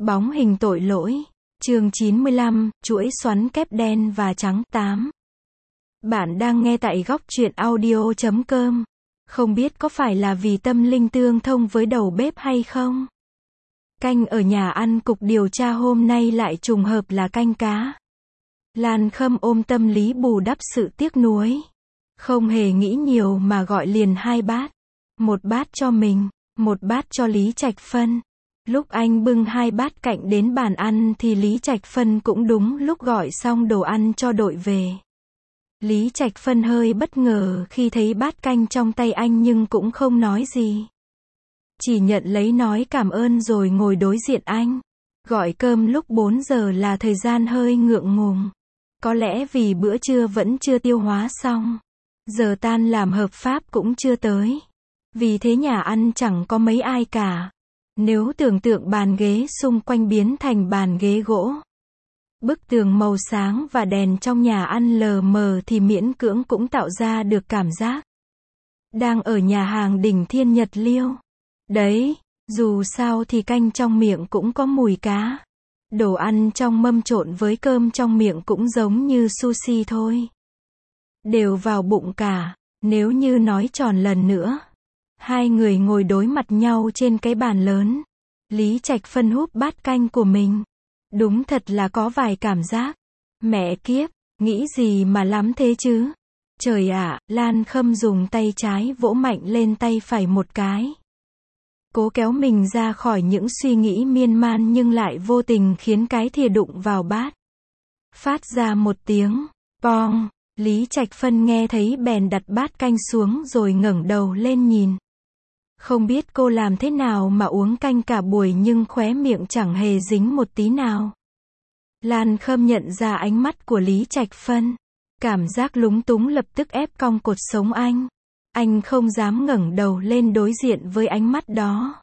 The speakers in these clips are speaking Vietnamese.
Bóng hình tội lỗi. Chương 95, chuỗi xoắn kép đen và trắng 8. Bạn đang nghe tại góc truyện audio.com. Không biết có phải là vì tâm linh tương thông với đầu bếp hay không? Canh ở nhà ăn cục điều tra hôm nay lại trùng hợp là canh cá. Lan Khâm ôm tâm lý bù đắp sự tiếc nuối. Không hề nghĩ nhiều mà gọi liền 2 bát. Một bát cho mình, một bát cho Lý Trạch Phân. Lúc anh bưng 2 bát cạnh đến bàn ăn thì Lý Trạch Phân cũng đúng lúc gọi xong đồ ăn cho đội về. Lý Trạch Phân hơi bất ngờ khi thấy bát canh trong tay anh nhưng cũng không nói gì. Chỉ nhận lấy nói cảm ơn rồi ngồi đối diện anh. Gọi cơm lúc 4 giờ là thời gian hơi ngượng ngùng. Có lẽ vì bữa trưa vẫn chưa tiêu hóa xong. Giờ tan làm hợp pháp cũng chưa tới. Vì thế nhà ăn chẳng có mấy ai cả. Nếu tưởng tượng bàn ghế xung quanh biến thành bàn ghế gỗ. Bức tường màu sáng và đèn trong nhà ăn lờ mờ thì miễn cưỡng cũng tạo ra được cảm giác đang ở nhà hàng đỉnh Thiên Nhật Liêu. Đấy, dù sao thì canh trong miệng cũng có mùi cá. Đồ ăn trong mâm trộn với cơm trong miệng cũng giống như sushi thôi. Đều vào bụng cả, nếu như nói tròn lần nữa. Hai người ngồi đối mặt nhau trên cái bàn lớn. Lý Trạch Phân húp bát canh của mình. Đúng thật là có vài cảm giác. Mẹ kiếp, nghĩ gì mà lắm thế chứ? Trời ạ, Lan Khâm dùng tay trái vỗ mạnh lên tay phải một cái. Cố kéo mình ra khỏi những suy nghĩ miên man nhưng lại vô tình khiến cái thìa đụng vào bát. Phát ra một tiếng, bong. Lý Trạch Phân nghe thấy bèn đặt bát canh xuống rồi ngẩng đầu lên nhìn. Không biết cô làm thế nào mà uống canh cả buổi nhưng khóe miệng chẳng hề dính một tí nào. Lan Khâm nhận ra ánh mắt của Lý Trạch Phân. Cảm giác lúng túng lập tức ép cong cột sống anh. Anh không dám ngẩng đầu lên đối diện với ánh mắt đó.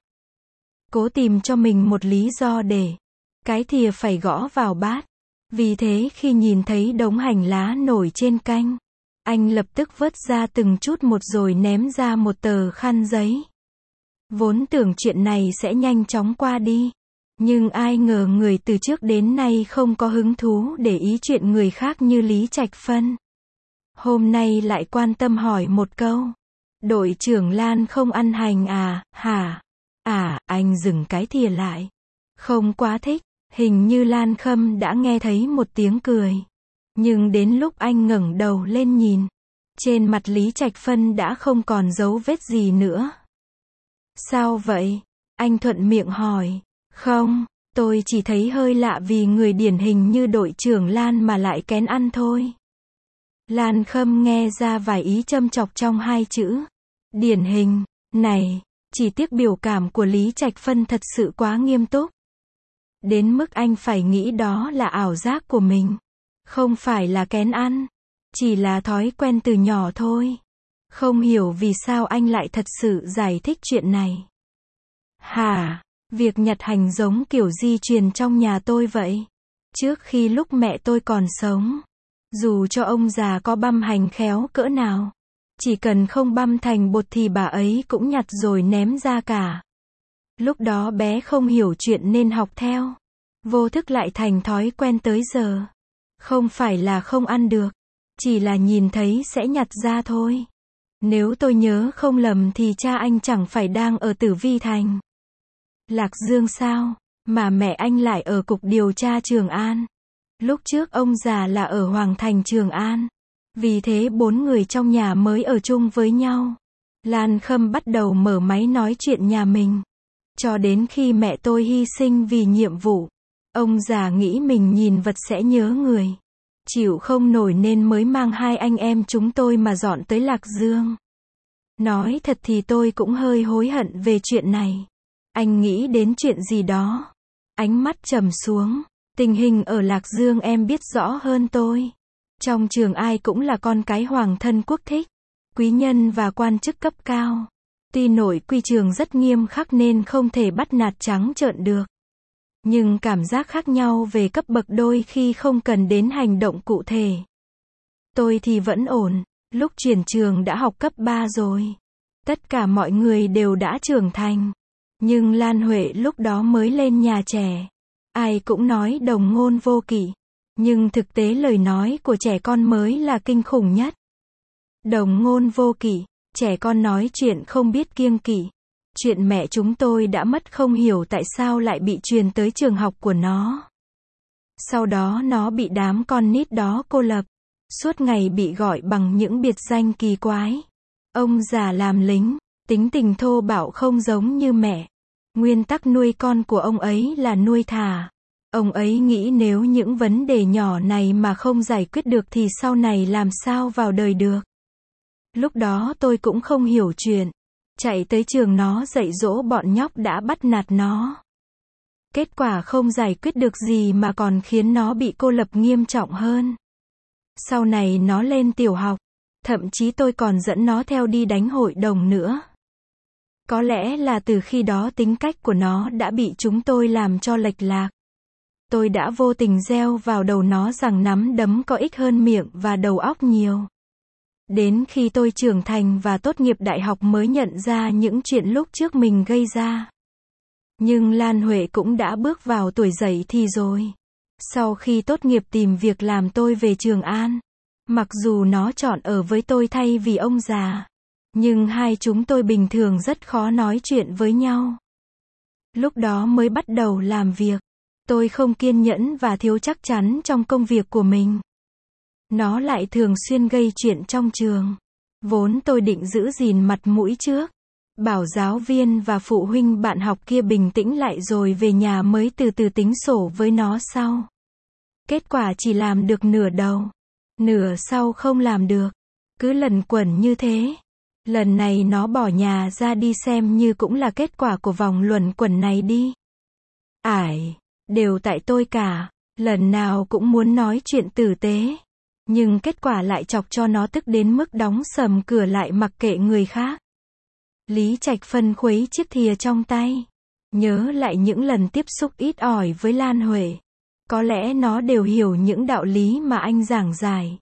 Cố tìm cho mình một lý do để cái thìa phải gõ vào bát. Vì thế khi nhìn thấy đống hành lá nổi trên canh, anh lập tức vớt ra từng chút một rồi ném ra một tờ khăn giấy. Vốn tưởng chuyện này sẽ nhanh chóng qua đi. Nhưng ai ngờ người từ trước đến nay không có hứng thú để ý chuyện người khác như Lý Trạch Phân. Hôm nay lại quan tâm hỏi một câu. Đội trưởng Lan không ăn hành à, hả? À, anh dừng cái thìa lại. Không quá thích. Hình như Lan Khâm đã nghe thấy một tiếng cười. Nhưng đến lúc anh ngẩng đầu lên nhìn, trên mặt Lý Trạch Phân đã không còn dấu vết gì nữa. Sao vậy? Anh thuận miệng hỏi. Không, tôi chỉ thấy hơi lạ vì người điển hình như đội trưởng Lan mà lại kén ăn thôi. Lan Khâm nghe ra vài ý châm chọc trong 2 chữ. Điển hình, này, chỉ tiếc biểu cảm của Lý Trạch Phân thật sự quá nghiêm túc. Đến mức anh phải nghĩ đó là ảo giác của mình. Không phải là kén ăn. Chỉ là thói quen từ nhỏ thôi. Không hiểu vì sao anh lại thật sự giải thích chuyện này. Hả? Việc nhặt hành giống kiểu di truyền trong nhà tôi vậy. Trước khi lúc mẹ tôi còn sống, dù cho ông già có băm hành khéo cỡ nào, chỉ cần không băm thành bột thì bà ấy cũng nhặt rồi ném ra cả. Lúc đó bé không hiểu chuyện nên học theo. Vô thức lại thành thói quen tới giờ. Không phải là không ăn được. Chỉ là nhìn thấy sẽ nhặt ra thôi. Nếu tôi nhớ không lầm thì cha anh chẳng phải đang ở Tử Vi Thành Lạc Dương sao? Mà mẹ anh lại ở cục điều tra Trường An. Lúc trước ông già là ở Hoàng Thành Trường An. Vì thế 4 người trong nhà mới ở chung với nhau. Lan Khâm bắt đầu mở máy nói chuyện nhà mình. Cho đến khi mẹ tôi hy sinh vì nhiệm vụ. Ông già nghĩ mình nhìn vật sẽ nhớ người. Chịu không nổi nên mới mang 2 anh em chúng tôi mà dọn tới Lạc Dương. Nói thật thì tôi cũng hơi hối hận về chuyện này. Anh nghĩ đến chuyện gì đó. Ánh mắt trầm xuống. Tình hình ở Lạc Dương em biết rõ hơn tôi. Trong trường ai cũng là con cái hoàng thân quốc thích. Quý nhân và quan chức cấp cao. Tuy nội quy trường rất nghiêm khắc nên không thể bắt nạt trắng trợn được. Nhưng cảm giác khác nhau về cấp bậc đôi khi không cần đến hành động cụ thể. Tôi thì vẫn ổn. Lúc chuyển trường đã học cấp 3 rồi. Tất cả mọi người đều đã trưởng thành. Nhưng Lan Huệ lúc đó mới lên nhà trẻ. Ai cũng nói đồng ngôn vô kỷ. Nhưng thực tế lời nói của trẻ con mới là kinh khủng nhất. Đồng ngôn vô kỷ, trẻ con nói chuyện không biết kiêng kỵ. Chuyện mẹ chúng tôi đã mất không hiểu tại sao lại bị truyền tới trường học của nó. Sau đó nó bị đám con nít đó cô lập. Suốt ngày bị gọi bằng những biệt danh kỳ quái. Ông già làm lính, tính tình thô bạo không giống như mẹ. Nguyên tắc nuôi con của ông ấy là nuôi thả. Ông ấy nghĩ nếu những vấn đề nhỏ này mà không giải quyết được thì sau này làm sao vào đời được. Lúc đó tôi cũng không hiểu chuyện. Chạy tới trường nó dạy dỗ bọn nhóc đã bắt nạt nó. Kết quả không giải quyết được gì mà còn khiến nó bị cô lập nghiêm trọng hơn. Sau này nó lên tiểu học. Thậm chí tôi còn dẫn nó theo đi đánh hội đồng nữa. Có lẽ là từ khi đó tính cách của nó đã bị chúng tôi làm cho lệch lạc. Tôi đã vô tình gieo vào đầu nó rằng nắm đấm có ích hơn miệng và đầu óc nhiều. Đến khi tôi trưởng thành và tốt nghiệp đại học mới nhận ra những chuyện lúc trước mình gây ra. Nhưng Lan Huệ cũng đã bước vào tuổi dậy thì rồi. Sau khi tốt nghiệp tìm việc làm tôi về Trường An. Mặc dù nó chọn ở với tôi thay vì ông già. Nhưng hai chúng tôi bình thường rất khó nói chuyện với nhau. Lúc đó mới bắt đầu làm việc. Tôi không kiên nhẫn và thiếu chắc chắn trong công việc của mình. Nó lại thường xuyên gây chuyện trong trường. Vốn tôi định giữ gìn mặt mũi trước. Bảo giáo viên và phụ huynh bạn học kia bình tĩnh lại rồi về nhà mới từ từ tính sổ với nó sau. Kết quả chỉ làm được nửa đầu. Nửa sau không làm được. Cứ luẩn quẩn như thế. Lần này nó bỏ nhà ra đi xem như cũng là kết quả của vòng luẩn quẩn này đi. Ải, đều tại tôi cả. Lần nào cũng muốn nói chuyện tử tế. Nhưng kết quả lại chọc cho nó tức đến mức đóng sầm cửa lại mặc kệ người khác. Lý Trạch phân khuấy chiếc thìa trong tay. Nhớ lại những lần tiếp xúc ít ỏi với Lan Huệ. Có lẽ nó đều hiểu những đạo lý mà anh giảng giải.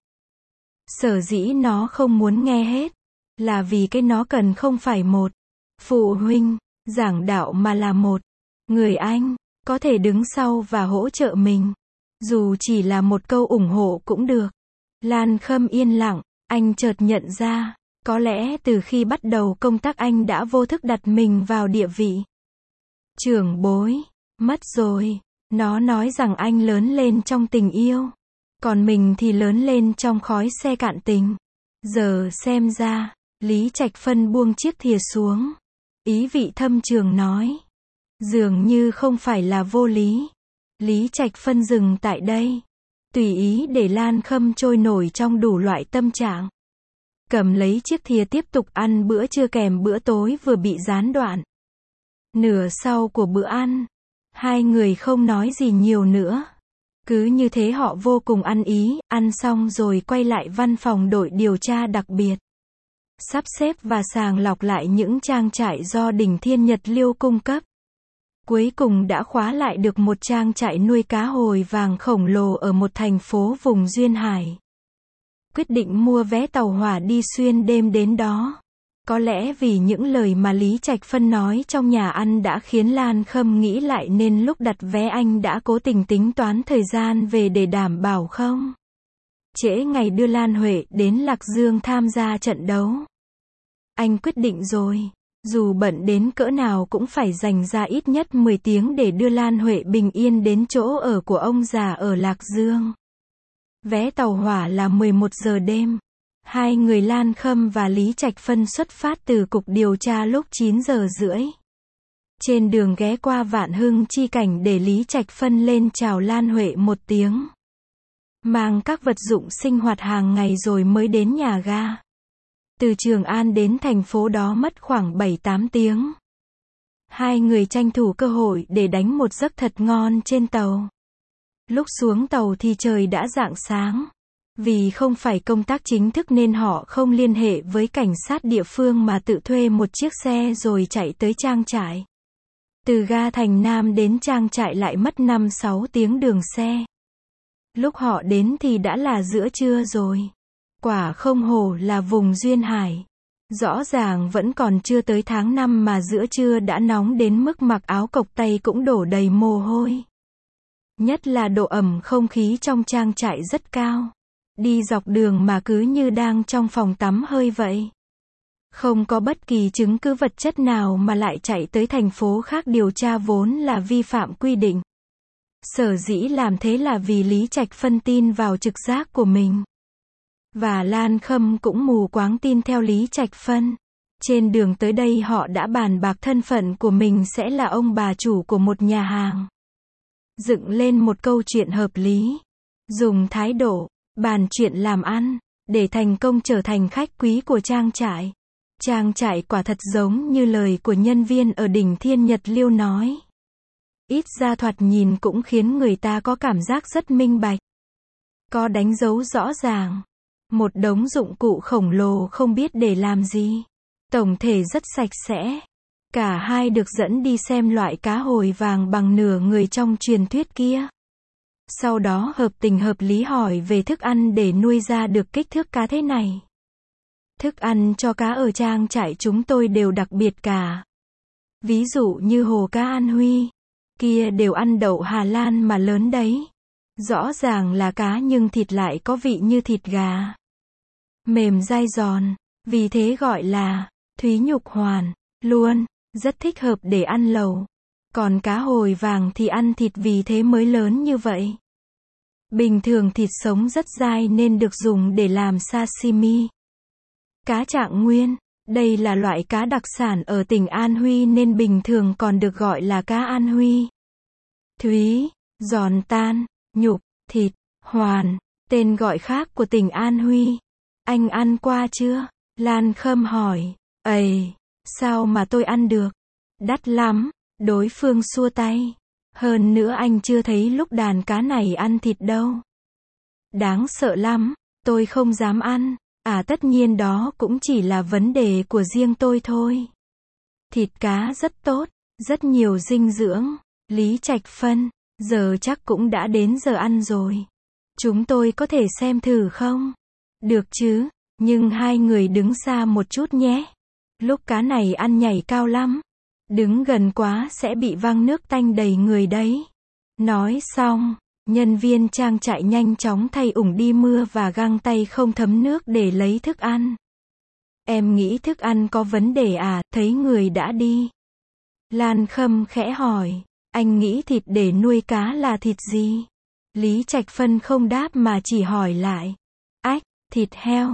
Sở dĩ nó không muốn nghe hết. Là vì cái nó cần không phải một phụ huynh, giảng đạo mà là một người anh, có thể đứng sau và hỗ trợ mình. Dù chỉ là một câu ủng hộ cũng được. Lan Khâm yên lặng, anh chợt nhận ra, có lẽ từ khi bắt đầu công tác anh đã vô thức đặt mình vào địa vị trưởng bối. Mất rồi. Nó nói rằng anh lớn lên trong tình yêu. Còn mình thì lớn lên trong khói xe cạn tình. Giờ xem ra, Lý Trạch Phân buông chiếc thìa xuống. Ý vị thâm trường nói. Dường như không phải là vô lý. Lý Trạch Phân dừng tại đây. Tùy ý để Lan Khâm trôi nổi trong đủ loại tâm trạng. Cầm lấy chiếc thìa tiếp tục ăn bữa trưa kèm bữa tối vừa bị gián đoạn. Nửa sau của bữa ăn, hai người không nói gì nhiều nữa. Cứ như thế họ vô cùng ăn ý, ăn xong rồi quay lại văn phòng đội điều tra đặc biệt. Sắp xếp và sàng lọc lại những trang trại do Đỉnh Thiên Nhật Liêu cung cấp. Cuối cùng đã khóa lại được một trang trại nuôi cá hồi vàng khổng lồ ở một thành phố vùng Duyên Hải. Quyết định mua vé tàu hỏa đi xuyên đêm đến đó. Có lẽ vì những lời mà Lý Trạch Phân nói trong nhà ăn đã khiến Lan Khâm nghĩ lại nên lúc đặt vé anh đã cố tình tính toán thời gian về để đảm bảo không trễ ngày đưa Lan Huệ đến Lạc Dương tham gia trận đấu. Anh quyết định rồi, dù bận đến cỡ nào cũng phải dành ra ít nhất 10 tiếng để đưa Lan Huệ bình yên đến chỗ ở của ông già ở Lạc Dương. Vé tàu hỏa là 11 giờ đêm. Hai người Lan Khâm và Lý Trạch Phân xuất phát từ cục điều tra lúc 9 giờ rưỡi. Trên đường ghé qua Vạn Hưng Chi Cảnh để Lý Trạch Phân lên chào Lan Huệ một tiếng. Mang các vật dụng sinh hoạt hàng ngày rồi mới đến nhà ga. Từ Trường An đến thành phố đó mất khoảng 7-8 tiếng. Hai người tranh thủ cơ hội để đánh một giấc thật ngon trên tàu. Lúc xuống tàu thì trời đã rạng sáng. Vì không phải công tác chính thức nên họ không liên hệ với cảnh sát địa phương mà tự thuê một chiếc xe rồi chạy tới trang trại. Từ ga Thành Nam đến trang trại lại mất 5-6 tiếng đường xe. Lúc họ đến thì đã là giữa trưa rồi. Quả không hổ là vùng Duyên Hải. Rõ ràng vẫn còn chưa tới tháng 5 mà giữa trưa đã nóng đến mức mặc áo cộc tay cũng đổ đầy mồ hôi. Nhất là độ ẩm không khí trong trang trại rất cao. Đi dọc đường mà cứ như đang trong phòng tắm hơi vậy. Không có bất kỳ chứng cứ vật chất nào mà lại chạy tới thành phố khác điều tra vốn là vi phạm quy định. Sở dĩ làm thế là vì Lý Trạch Phân tin vào trực giác của mình. Và Lan Khâm cũng mù quáng tin theo Lý Trạch Phân. Trên đường tới đây họ đã bàn bạc thân phận của mình sẽ là ông bà chủ của một nhà hàng. Dựng lên một câu chuyện hợp lý. Dùng thái độ, bàn chuyện làm ăn, để thành công trở thành khách quý của trang trại. Trang trại quả thật giống như lời của nhân viên ở đỉnh Thiên Nhật Liêu nói. Ít ra thoạt nhìn cũng khiến người ta có cảm giác rất minh bạch. Có đánh dấu rõ ràng. Một đống dụng cụ khổng lồ không biết để làm gì. Tổng thể rất sạch sẽ. Cả hai được dẫn đi xem loại cá hồi vàng bằng nửa người trong truyền thuyết kia. Sau đó hợp tình hợp lý hỏi về thức ăn để nuôi ra được kích thước cá thế này. Thức ăn cho cá ở trang trại chúng tôi đều đặc biệt cả. Ví dụ như hồ cá An Huy. Kia đều ăn đậu Hà Lan mà lớn đấy. Rõ ràng là cá nhưng thịt lại có vị như thịt gà. Mềm dai giòn. Vì thế gọi là Thúy Nhục Hoàn. Luôn. Rất thích hợp để ăn lẩu. Còn cá hồi vàng thì ăn thịt vì thế mới lớn như vậy. Bình thường thịt sống rất dai nên được dùng để làm sashimi. Cá Trạng Nguyên. Đây là loại cá đặc sản ở tỉnh An Huy nên bình thường còn được gọi là cá An Huy. Thúy, giòn tan, nhục, thịt, hoàn. Tên gọi khác của tỉnh An Huy. Anh ăn qua chưa? Lan Khâm hỏi. Ây, sao mà tôi ăn được? Đắt lắm. Đối phương xua tay. Hơn nữa anh chưa thấy lúc đàn cá này ăn thịt đâu. Đáng sợ lắm. Tôi không dám ăn. À tất nhiên đó cũng chỉ là vấn đề của riêng tôi thôi. Thịt cá rất tốt. Rất nhiều dinh dưỡng. Lý Trạch Phân. Giờ chắc cũng đã đến giờ ăn rồi. Chúng tôi có thể xem thử không? Được chứ. Nhưng hai người đứng xa một chút nhé. Lúc cá này ăn nhảy cao lắm. Đứng gần quá sẽ bị văng nước tanh đầy người đấy. Nói xong, nhân viên trang trại nhanh chóng thay ủng đi mưa và găng tay không thấm nước để lấy thức ăn. Em nghĩ thức ăn có vấn đề à, thấy người đã đi. Lan Khâm khẽ hỏi, anh nghĩ thịt để nuôi cá là thịt gì? Lý Trạch Phân không đáp mà chỉ hỏi lại. Ách, thịt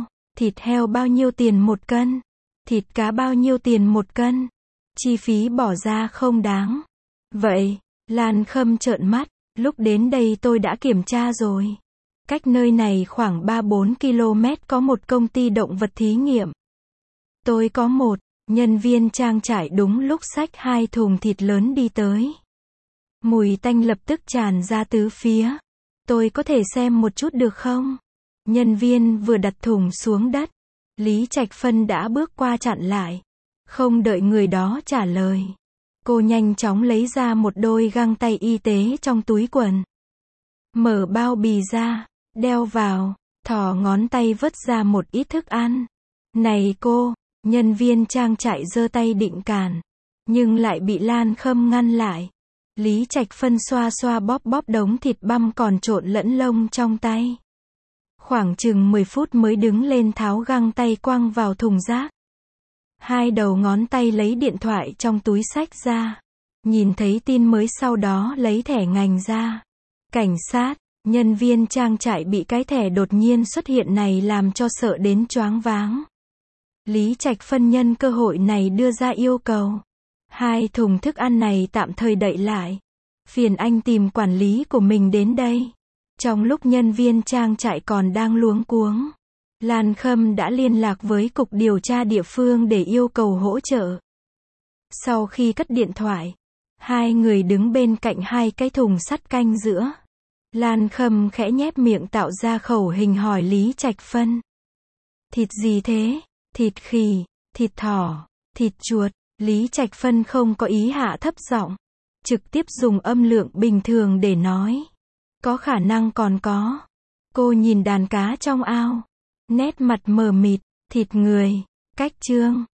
heo bao nhiêu tiền một cân? Thịt cá bao nhiêu tiền một cân? Chi phí bỏ ra không đáng. Vậy, Lan Khâm trợn mắt, lúc đến đây tôi đã kiểm tra rồi. Cách nơi này khoảng 3-4 km có một công ty động vật thí nghiệm. Tôi có một nhân viên trang trại đúng lúc xách 2 thùng thịt lớn đi tới. Mùi tanh lập tức tràn ra tứ phía. Tôi có thể xem một chút được không? Nhân viên vừa đặt thùng xuống đất. Lý Trạch Phân đã bước qua chặn lại. Không đợi người đó trả lời. Cô nhanh chóng lấy ra một đôi găng tay y tế trong túi quần. Mở bao bì ra, đeo vào, thò ngón tay vớt ra một ít thức ăn. Này cô, nhân viên trang trại giơ tay định cản. Nhưng lại bị Lan Khâm ngăn lại. Lý Trạch Phân xoa xoa bóp bóp đống thịt băm còn trộn lẫn lông trong tay. Khoảng chừng 10 phút mới đứng lên tháo găng tay quăng vào thùng rác. Hai đầu ngón tay lấy điện thoại trong túi xách ra. Nhìn thấy tin mới sau đó lấy thẻ ngành ra. Cảnh sát, nhân viên trang trại bị cái thẻ đột nhiên xuất hiện này làm cho sợ đến choáng váng. Lý Trạch Phân nhân cơ hội này đưa ra yêu cầu. 2 thùng thức ăn này tạm thời đậy lại. Phiền anh tìm quản lý của mình đến đây. Trong lúc nhân viên trang trại còn đang luống cuống, Lan Khâm đã liên lạc với cục điều tra địa phương để yêu cầu hỗ trợ. Sau khi cất điện thoại, hai người đứng bên cạnh 2 cái thùng sắt canh giữa. Lan Khâm khẽ nhếch miệng tạo ra khẩu hình hỏi Lý Trạch Phân. Thịt gì thế? Thịt khỉ, thịt thỏ, thịt chuột. Lý Trạch Phân không có ý hạ thấp giọng, trực tiếp dùng âm lượng bình thường để nói. Có khả năng còn có. Cô nhìn đàn cá trong ao. Nét mặt mờ mịt, thịt người, cách chương.